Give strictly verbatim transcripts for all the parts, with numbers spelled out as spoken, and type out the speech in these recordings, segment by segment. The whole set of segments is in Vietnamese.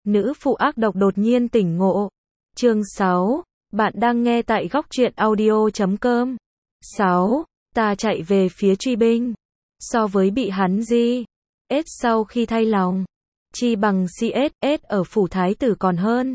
Nữ phụ ác độc đột nhiên tỉnh ngộ. Chương sáu. Bạn đang nghe tại góc truyện audio chấm com. sáu. Ta chạy về phía truy binh. So với bị hắn gi ét sau khi thay lòng, chi bằng xê ét ét ở phủ thái tử còn hơn.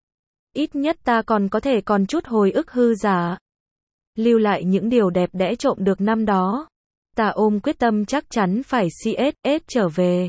Ít nhất ta còn có thể còn chút hồi ức hư giả. Lưu lại những điều đẹp đẽ trộm được năm đó. Ta ôm quyết tâm chắc chắn phải xê ét ét trở về.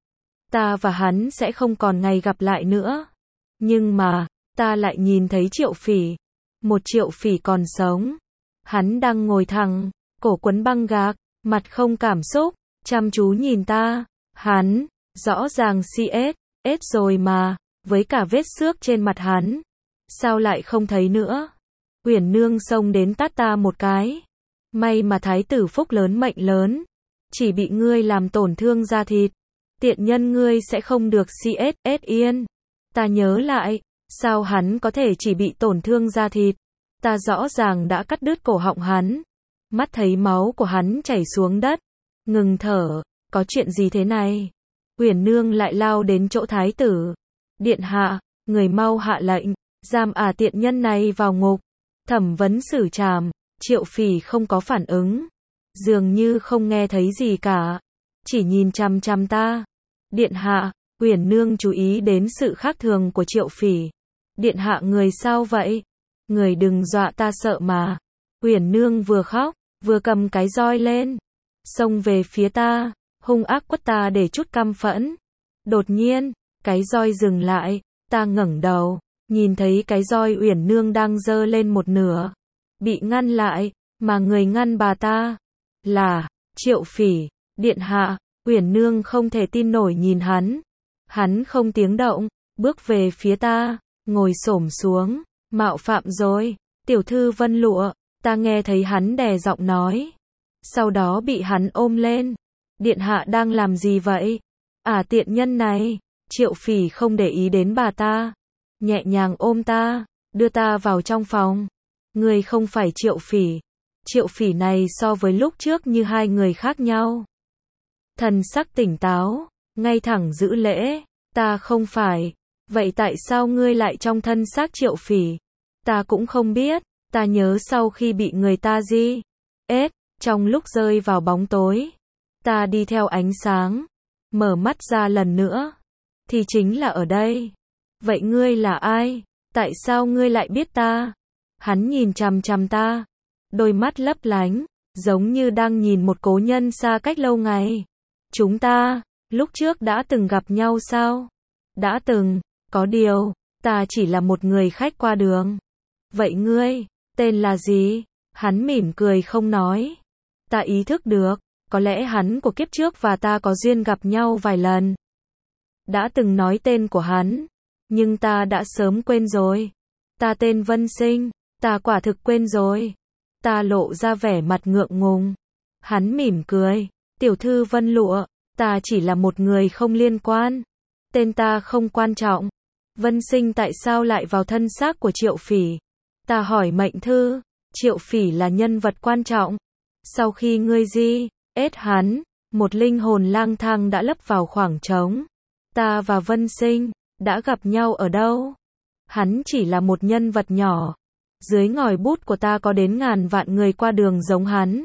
Ta và hắn sẽ không còn ngày gặp lại nữa. Nhưng mà, ta lại nhìn thấy Triệu Phỉ. Một Triệu Phỉ còn sống. Hắn đang ngồi thẳng, cổ quấn băng gạc, mặt không cảm xúc, chăm chú nhìn ta. Hắn, rõ ràng xê ét ét rồi mà, với cả vết xước trên mặt hắn. Sao lại không thấy nữa? Uyển Nương xông đến tát ta một cái. May mà thái tử phúc lớn mệnh lớn. Chỉ bị ngươi làm tổn thương da thịt. Tiện nhân ngươi sẽ không được xê ét ét yên. Ta nhớ lại, sao hắn có thể chỉ bị tổn thương da thịt? Ta rõ ràng đã cắt đứt cổ họng hắn. Mắt thấy máu của hắn chảy xuống đất. Ngừng thở, có chuyện gì thế này? Uyển Nương lại lao đến chỗ thái tử. Điện hạ, người mau hạ lệnh, giam ả tiện nhân này vào ngục. Thẩm vấn xử trảm. Triệu Phỉ không có phản ứng. Dường như không nghe thấy gì cả. Chỉ nhìn chằm chằm ta. Điện hạ, Uyển Nương chú ý đến sự khác thường của Triệu Phỉ. Điện hạ người sao vậy? Người đừng dọa ta sợ mà. Uyển Nương vừa khóc, vừa cầm cái roi lên. Xông về phía ta, hung ác quất ta để chút căm phẫn. Đột nhiên, cái roi dừng lại, ta ngẩng đầu, nhìn thấy cái roi Uyển Nương đang giơ lên một nửa. Bị ngăn lại, mà người ngăn bà ta là Triệu Phỉ. Điện hạ, Uyển Nương không thể tin nổi nhìn hắn. Hắn không tiếng động, bước về phía ta, ngồi xổm xuống. Mạo phạm rồi, tiểu thư Vân Lụa, ta nghe thấy hắn đè giọng nói. Sau đó bị hắn ôm lên. Điện hạ đang làm gì vậy? À tiện nhân này. Triệu Phỉ không để ý đến bà ta. Nhẹ nhàng ôm ta, đưa ta vào trong phòng. Người không phải Triệu Phỉ. Triệu Phỉ này so với lúc trước như hai người khác nhau. Thần sắc tỉnh táo, ngay thẳng giữ lễ. Ta không phải. Vậy tại sao ngươi lại trong thân xác Triệu Phỉ? Ta cũng không biết. Ta nhớ sau khi bị người ta gi ét, trong lúc rơi vào bóng tối, ta đi theo ánh sáng, mở mắt ra lần nữa, thì chính là ở đây. Vậy ngươi là ai? Tại sao ngươi lại biết ta? Hắn nhìn chằm chằm ta, đôi mắt lấp lánh, giống như đang nhìn một cố nhân xa cách lâu ngày. Chúng ta, lúc trước đã từng gặp nhau sao? Đã từng, có điều, ta chỉ là một người khách qua đường. Vậy ngươi, tên là gì? Hắn mỉm cười không nói. Ta ý thức được, có lẽ hắn của kiếp trước và ta có duyên gặp nhau vài lần. Đã từng nói tên của hắn, nhưng ta đã sớm quên rồi. Ta tên Vân Sinh, ta quả thực quên rồi. Ta lộ ra vẻ mặt ngượng ngùng. Hắn mỉm cười, tiểu thư Vân Lụa, ta chỉ là một người không liên quan. Tên ta không quan trọng. Vân Sinh tại sao lại vào thân xác của Triệu Phỉ? Ta hỏi mệnh thư. Triệu Phỉ là nhân vật quan trọng. Sau khi ngươi gi ét hắn, một linh hồn lang thang đã lấp vào khoảng trống. Ta và Vân Sinh đã gặp nhau ở đâu? Hắn chỉ là một nhân vật nhỏ. Dưới ngòi bút của ta có đến ngàn vạn người qua đường giống hắn.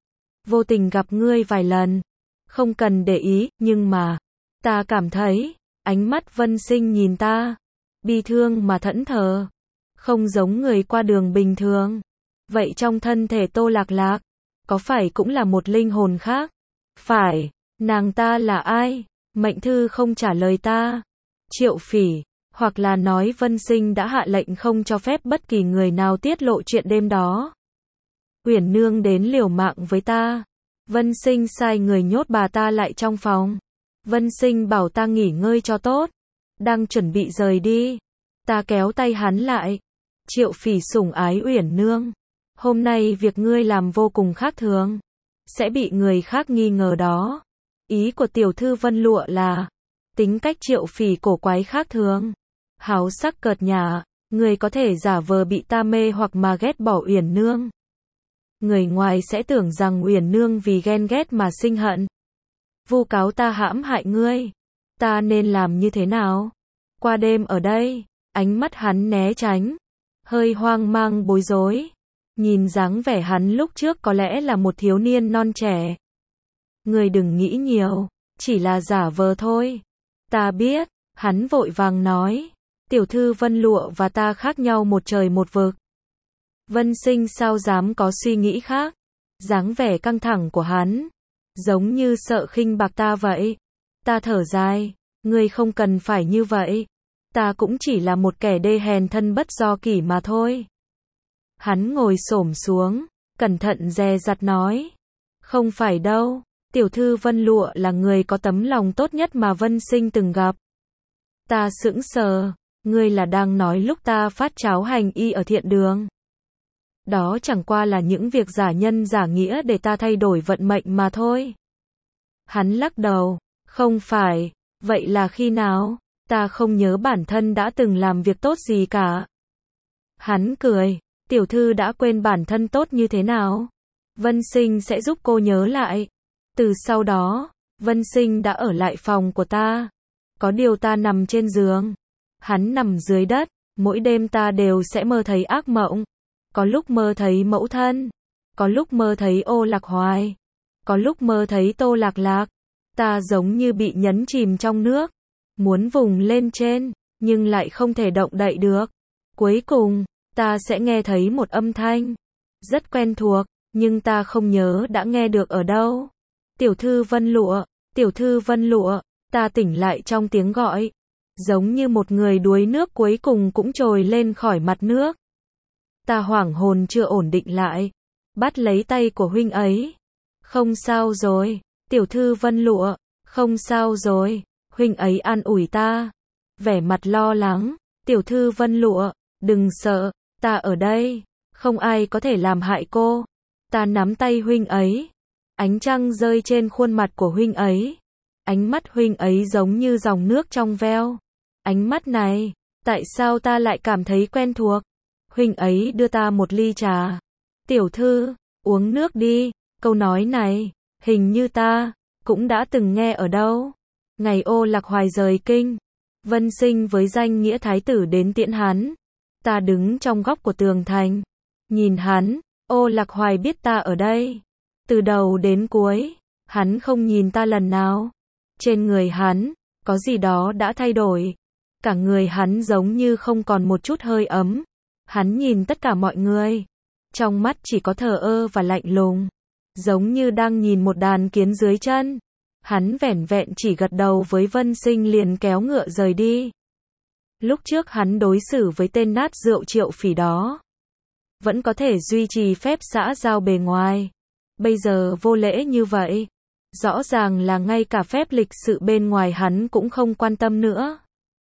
Vô tình gặp ngươi vài lần. Không cần để ý, nhưng mà ta cảm thấy ánh mắt Vân Sinh nhìn ta bi thương mà thẫn thờ, không giống người qua đường bình thường. Vậy trong thân thể Tô Lạc Lạc, có phải cũng là một linh hồn khác? Phải. Nàng ta là ai? Mệnh thư không trả lời ta. Triệu Phỉ, hoặc là nói Vân Sinh đã hạ lệnh không cho phép bất kỳ người nào tiết lộ chuyện đêm đó. Uyển Nương đến liều mạng với ta. Vân Sinh sai người nhốt bà ta lại trong phòng. Vân Sinh bảo ta nghỉ ngơi cho tốt. Đang chuẩn bị rời đi. Ta kéo tay hắn lại. Triệu Phỉ sủng ái Uyển Nương. Hôm nay việc ngươi làm vô cùng khác thường. Sẽ bị người khác nghi ngờ đó. Ý của tiểu thư Vân Lụa là tính cách Triệu Phỉ cổ quái khác thường. Háo sắc cợt nhả. Người có thể giả vờ bị ta mê hoặc mà ghét bỏ Uyển Nương. Người ngoài sẽ tưởng rằng Uyển Nương vì ghen ghét mà sinh hận. Vu cáo ta hãm hại ngươi. Ta nên làm như thế nào? Qua đêm ở đây, ánh mắt hắn né tránh, hơi hoang mang bối rối. Nhìn dáng vẻ hắn lúc trước có lẽ là một thiếu niên non trẻ. Người đừng nghĩ nhiều, chỉ là giả vờ thôi. Ta biết, hắn vội vàng nói. Tiểu thư Vân Lụa và ta khác nhau một trời một vực. Vân Sinh sao dám có suy nghĩ khác. Dáng vẻ căng thẳng của hắn, giống như sợ khinh bạc ta vậy. Ta thở dài, ngươi không cần phải như vậy. Ta cũng chỉ là một kẻ đê hèn thân bất do kỷ mà thôi. Hắn ngồi xổm xuống, cẩn thận dè dặt nói. Không phải đâu, tiểu thư Vân Lụa là người có tấm lòng tốt nhất mà Vân Sinh từng gặp. Ta sững sờ, ngươi là đang nói lúc ta phát cháo hành y ở thiện đường. Đó chẳng qua là những việc giả nhân giả nghĩa để ta thay đổi vận mệnh mà thôi. Hắn lắc đầu, không phải, vậy là khi nào? Ta không nhớ bản thân đã từng làm việc tốt gì cả. Hắn cười, tiểu thư đã quên bản thân tốt như thế nào? Vân Sinh sẽ giúp cô nhớ lại. Từ sau đó, Vân Sinh đã ở lại phòng của ta. Có điều ta nằm trên giường, hắn nằm dưới đất, mỗi đêm ta đều sẽ mơ thấy ác mộng. Có lúc mơ thấy mẫu thân, có lúc mơ thấy Ô Lạc Hoài, có lúc mơ thấy Tô Lạc Lạc. Ta giống như bị nhấn chìm trong nước, muốn vùng lên trên, nhưng lại không thể động đậy được. Cuối cùng, ta sẽ nghe thấy một âm thanh, rất quen thuộc, nhưng ta không nhớ đã nghe được ở đâu. Tiểu thư Vân Lụa, tiểu thư Vân Lụa, ta tỉnh lại trong tiếng gọi, giống như một người đuối nước cuối cùng cũng trồi lên khỏi mặt nước. Ta hoảng hồn chưa ổn định lại, bắt lấy tay của huynh ấy. Không sao rồi, tiểu thư Vân Lụa, không sao rồi, huynh ấy an ủi ta, vẻ mặt lo lắng. Tiểu thư Vân Lụa, đừng sợ, ta ở đây, không ai có thể làm hại cô. Ta nắm tay huynh ấy, ánh trăng rơi trên khuôn mặt của huynh ấy, ánh mắt huynh ấy giống như dòng nước trong veo. Ánh mắt này, tại sao ta lại cảm thấy quen thuộc? Huynh ấy đưa ta một ly trà. Tiểu thư, uống nước đi. Câu nói này, hình như ta cũng đã từng nghe ở đâu. Ngày Ô Lạc Hoài rời kinh, Vân Sinh với danh nghĩa thái tử đến tiễn hắn. Ta đứng trong góc của tường thành, nhìn hắn. Ô Lạc Hoài biết ta ở đây. Từ đầu đến cuối, hắn không nhìn ta lần nào. Trên người hắn, có gì đó đã thay đổi. Cả người hắn giống như không còn một chút hơi ấm. Hắn nhìn tất cả mọi người, trong mắt chỉ có thờ ơ và lạnh lùng, giống như đang nhìn một đàn kiến dưới chân. Hắn vẻn vẹn chỉ gật đầu với Vân Sinh liền kéo ngựa rời đi. Lúc trước hắn đối xử với tên nát rượu Triệu Phỉ đó, vẫn có thể duy trì phép xã giao bề ngoài. Bây giờ vô lễ như vậy, rõ ràng là ngay cả phép lịch sự bên ngoài hắn cũng không quan tâm nữa.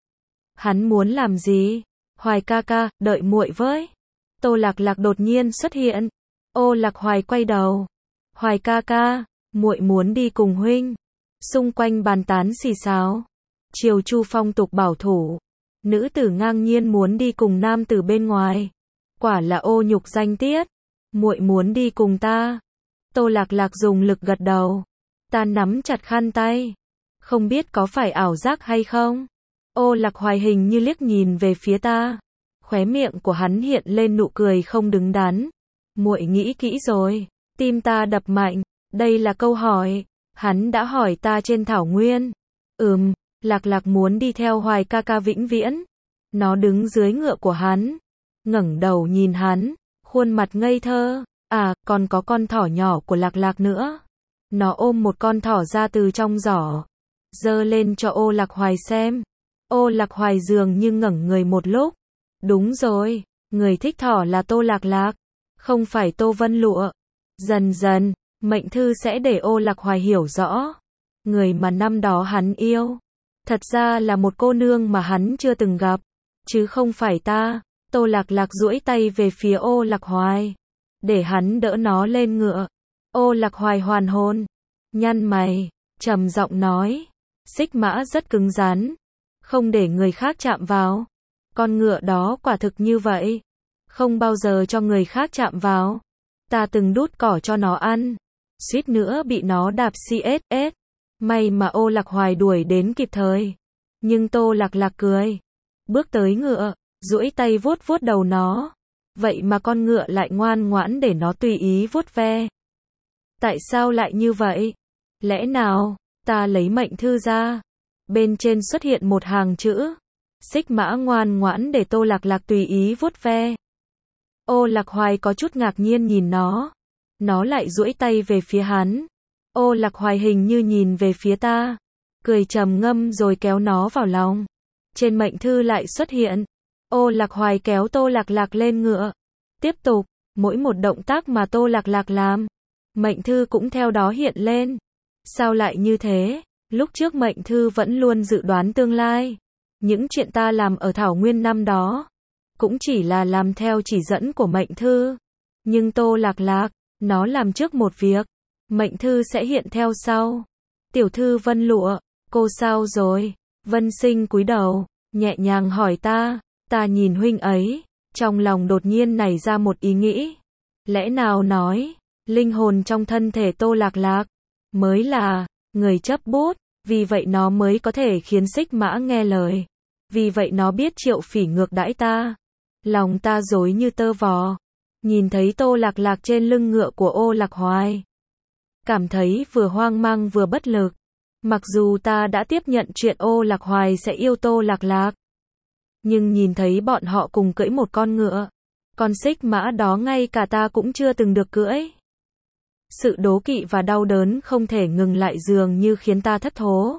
Hắn muốn làm gì? Hoài ca ca, đợi muội với. Tô Lạc Lạc đột nhiên xuất hiện. Ô Lạc Hoài quay đầu. Hoài ca ca, muội muốn đi cùng huynh. Xung quanh bàn tán xì xào. Triều Chu phong tục bảo thủ, nữ tử ngang nhiên muốn đi cùng nam tử bên ngoài. Quả là ô nhục danh tiết. Muội muốn đi cùng ta. Tô Lạc Lạc dùng lực gật đầu. Ta nắm chặt khăn tay. Không biết có phải ảo giác hay không? Ô Lạc Hoài hình như liếc nhìn về phía ta. Khóe miệng của hắn hiện lên nụ cười không đứng đắn. Muội nghĩ kỹ rồi. Tim ta đập mạnh. Đây là câu hỏi. Hắn đã hỏi ta trên thảo nguyên. Ừm, Lạc Lạc muốn đi theo Hoài ca ca vĩnh viễn. Nó đứng dưới ngựa của hắn, ngẩng đầu nhìn hắn, khuôn mặt ngây thơ. À, còn có con thỏ nhỏ của Lạc Lạc nữa. Nó ôm một con thỏ ra từ trong giỏ, giơ lên cho Ô Lạc Hoài xem. Ô Lạc Hoài dường như ngẩng người một lúc. Đúng rồi, người thích thỏ là Tô Lạc Lạc, không phải Tô Vân Lụa. Dần dần, mệnh thư sẽ để Ô Lạc Hoài hiểu rõ. Người mà năm đó hắn yêu, thật ra là một cô nương mà hắn chưa từng gặp, chứ không phải ta. Tô Lạc Lạc duỗi tay về phía Ô Lạc Hoài, để hắn đỡ nó lên ngựa. Ô Lạc Hoài hoàn hồn, nhăn mày, trầm giọng nói, xích mã rất cứng rắn, không để người khác chạm vào. Con ngựa đó quả thực như vậy, không bao giờ cho người khác chạm vào. Ta từng đút cỏ cho nó ăn, suýt nữa bị nó đạp xê ét ét. May mà Ô Lạc Hoài đuổi đến kịp thời. Nhưng Tô Lạc Lạc cười, bước tới ngựa, duỗi tay vuốt vuốt đầu nó. Vậy mà con ngựa lại ngoan ngoãn để nó tùy ý vuốt ve. Tại sao lại như vậy? Lẽ nào, ta lấy mệnh thư ra. Bên trên xuất hiện một hàng chữ. Xích mã ngoan ngoãn để Tô Lạc Lạc tùy ý vuốt ve. Ô Lạc Hoài có chút ngạc nhiên nhìn nó. Nó lại duỗi tay về phía hắn. Ô Lạc Hoài hình như nhìn về phía ta. Cười trầm ngâm rồi kéo nó vào lòng. Trên mệnh thư lại xuất hiện. Ô Lạc Hoài kéo Tô Lạc Lạc lên ngựa. Tiếp tục, mỗi một động tác mà Tô Lạc Lạc làm, mệnh thư cũng theo đó hiện lên. Sao lại như thế? Lúc trước mệnh thư vẫn luôn dự đoán tương lai. Những chuyện ta làm ở Thảo Nguyên năm đó, cũng chỉ là làm theo chỉ dẫn của mệnh thư. Nhưng Tô Lạc Lạc, nó làm trước một việc, mệnh thư sẽ hiện theo sau. Tiểu thư Vân Lụa, cô sao rồi? Vân Sinh cúi đầu, nhẹ nhàng hỏi ta. Ta nhìn huynh ấy, trong lòng đột nhiên nảy ra một ý nghĩ. Lẽ nào nói, linh hồn trong thân thể Tô Lạc Lạc mới là người chấp bút, vì vậy nó mới có thể khiến xích mã nghe lời. Vì vậy nó biết Triệu Phỉ ngược đãi ta. Lòng ta rối như tơ vò. Nhìn thấy Tô Lạc Lạc trên lưng ngựa của Ô Lạc Hoài, cảm thấy vừa hoang mang vừa bất lực. Mặc dù ta đã tiếp nhận chuyện Ô Lạc Hoài sẽ yêu Tô Lạc Lạc, nhưng nhìn thấy bọn họ cùng cưỡi một con ngựa, con xích mã đó ngay cả ta cũng chưa từng được cưỡi. Sự đố kỵ và đau đớn không thể ngừng lại dường như khiến ta thất thố.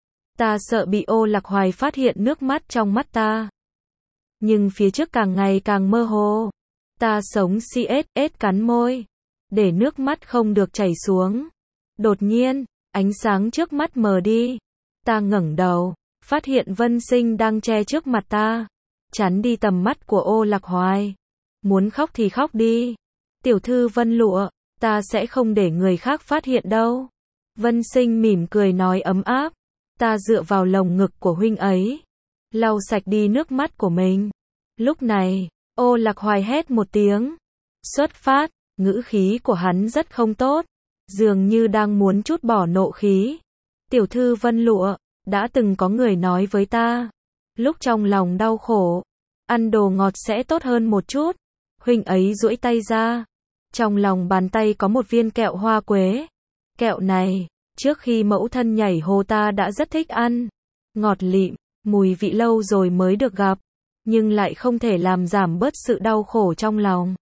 Ta sợ bị Ô Lạc Hoài phát hiện nước mắt trong mắt ta. Nhưng phía trước càng ngày càng mơ hồ. Ta sống si ết ết cắn môi, để nước mắt không được chảy xuống. Đột nhiên, ánh sáng trước mắt mờ đi. Ta ngẩng đầu, phát hiện Vân Sinh đang che trước mặt ta, chắn đi tầm mắt của Ô Lạc Hoài. Muốn khóc thì khóc đi. Tiểu thư Vân Lụa, ta sẽ không để người khác phát hiện đâu. Vân Sinh mỉm cười nói ấm áp. Ta dựa vào lồng ngực của huynh ấy, lau sạch đi nước mắt của mình. Lúc này, Ô Lạc Hoài hét một tiếng. Xuất phát, ngữ khí của hắn rất không tốt, dường như đang muốn trút bỏ nộ khí. Tiểu thư Vân Lụa, đã từng có người nói với ta, lúc trong lòng đau khổ, ăn đồ ngọt sẽ tốt hơn một chút. Huynh ấy duỗi tay ra, trong lòng bàn tay có một viên kẹo hoa quế. Kẹo này, trước khi mẫu thân nhảy hồ ta đã rất thích ăn. Ngọt lịm, mùi vị lâu rồi mới được gặp, nhưng lại không thể làm giảm bớt sự đau khổ trong lòng.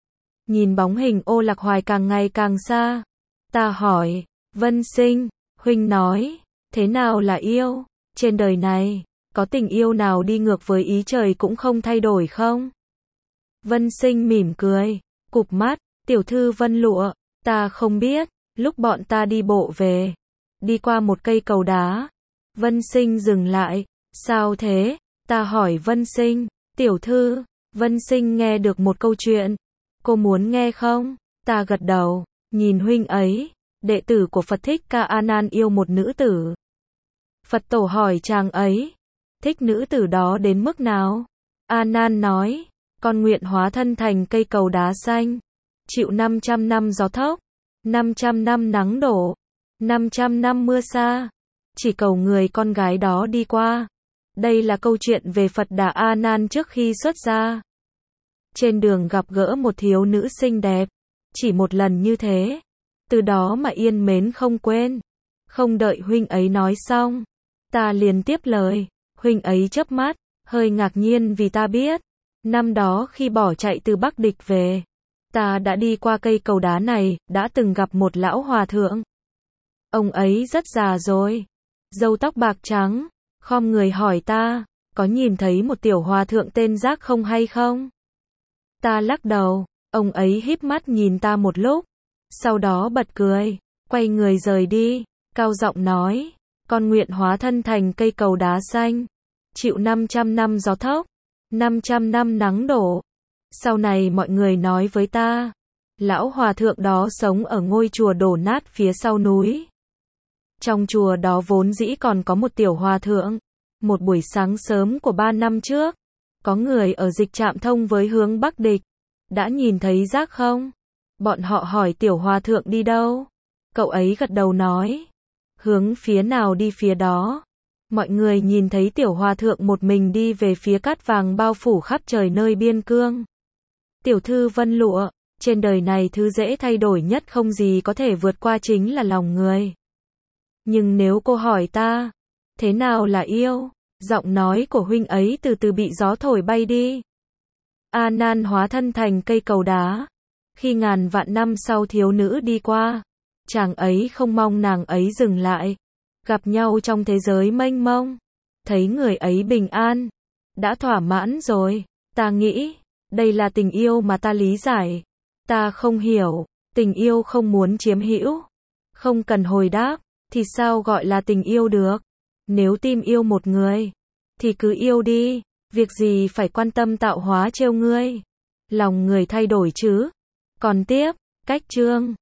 Nhìn bóng hình Ô Lạc Hoài càng ngày càng xa, ta hỏi, Vân Sinh, huynh nói, thế nào là yêu? Trên đời này, có tình yêu nào đi ngược với ý trời cũng không thay đổi không? Vân Sinh mỉm cười, cụp mắt, tiểu thư Vân Lụa, ta không biết. Lúc bọn ta đi bộ về, đi qua một cây cầu đá, Vân Sinh dừng lại. Sao thế? Ta hỏi Vân Sinh. Tiểu thư, Vân Sinh nghe được một câu chuyện. Cô muốn nghe không? Ta gật đầu, nhìn huynh ấy. Đệ tử của Phật Thích Ca A Nan yêu một nữ tử. Phật tổ hỏi chàng ấy, thích nữ tử đó đến mức nào? A Nan nói, con nguyện hóa thân thành cây cầu đá xanh, chịu năm trăm năm gió thốc, năm trăm năm nắng đổ, năm trăm năm mưa xa, chỉ cầu người con gái đó đi qua. Đây là câu chuyện về Phật Đà A Nan trước khi xuất gia. Trên đường gặp gỡ một thiếu nữ xinh đẹp, chỉ một lần như thế, từ đó mà yên mến không quên. Không đợi huynh ấy nói xong, ta liền tiếp lời. Huynh ấy chớp mắt, hơi ngạc nhiên vì ta biết, năm đó khi bỏ chạy từ Bắc Địch về, ta đã đi qua cây cầu đá này, đã từng gặp một lão hòa thượng. Ông ấy rất già rồi, râu tóc bạc trắng, khom người hỏi ta, có nhìn thấy một tiểu hòa thượng tên Giác không hay không? Ta lắc đầu, ông ấy híp mắt nhìn ta một lúc, sau đó bật cười, quay người rời đi, cao giọng nói, con nguyện hóa thân thành cây cầu đá xanh, chịu năm trăm năm gió thốc, năm trăm năm nắng đổ. Sau này mọi người nói với ta, lão hòa thượng đó sống ở ngôi chùa đổ nát phía sau núi. Trong chùa đó vốn dĩ còn có một tiểu hòa thượng. Một buổi sáng sớm của ba năm trước, có người ở dịch trạm thông với hướng Bắc Địch, đã nhìn thấy Giác không? Bọn họ hỏi tiểu hòa thượng đi đâu? Cậu ấy gật đầu nói, hướng phía nào đi phía đó. Mọi người nhìn thấy tiểu hòa thượng một mình đi về phía cát vàng bao phủ khắp trời nơi biên cương. Tiểu thư Vân Lụa, trên đời này thứ dễ thay đổi nhất không gì có thể vượt qua chính là lòng người. Nhưng nếu cô hỏi ta, thế nào là yêu? Giọng nói của huynh ấy từ từ bị gió thổi bay đi. A Nan hóa thân thành cây cầu đá. Khi ngàn vạn năm sau thiếu nữ đi qua, chàng ấy không mong nàng ấy dừng lại. Gặp nhau trong thế giới mênh mông, thấy người ấy bình an, đã thỏa mãn rồi. Ta nghĩ, đây là tình yêu mà ta lý giải. Ta không hiểu, tình yêu không muốn chiếm hữu, không cần hồi đáp, thì sao gọi là tình yêu được? Nếu tim yêu một người, thì cứ yêu đi, việc gì phải quan tâm tạo hóa trêu ngươi. Lòng người thay đổi chứ. Còn tiếp, cách chương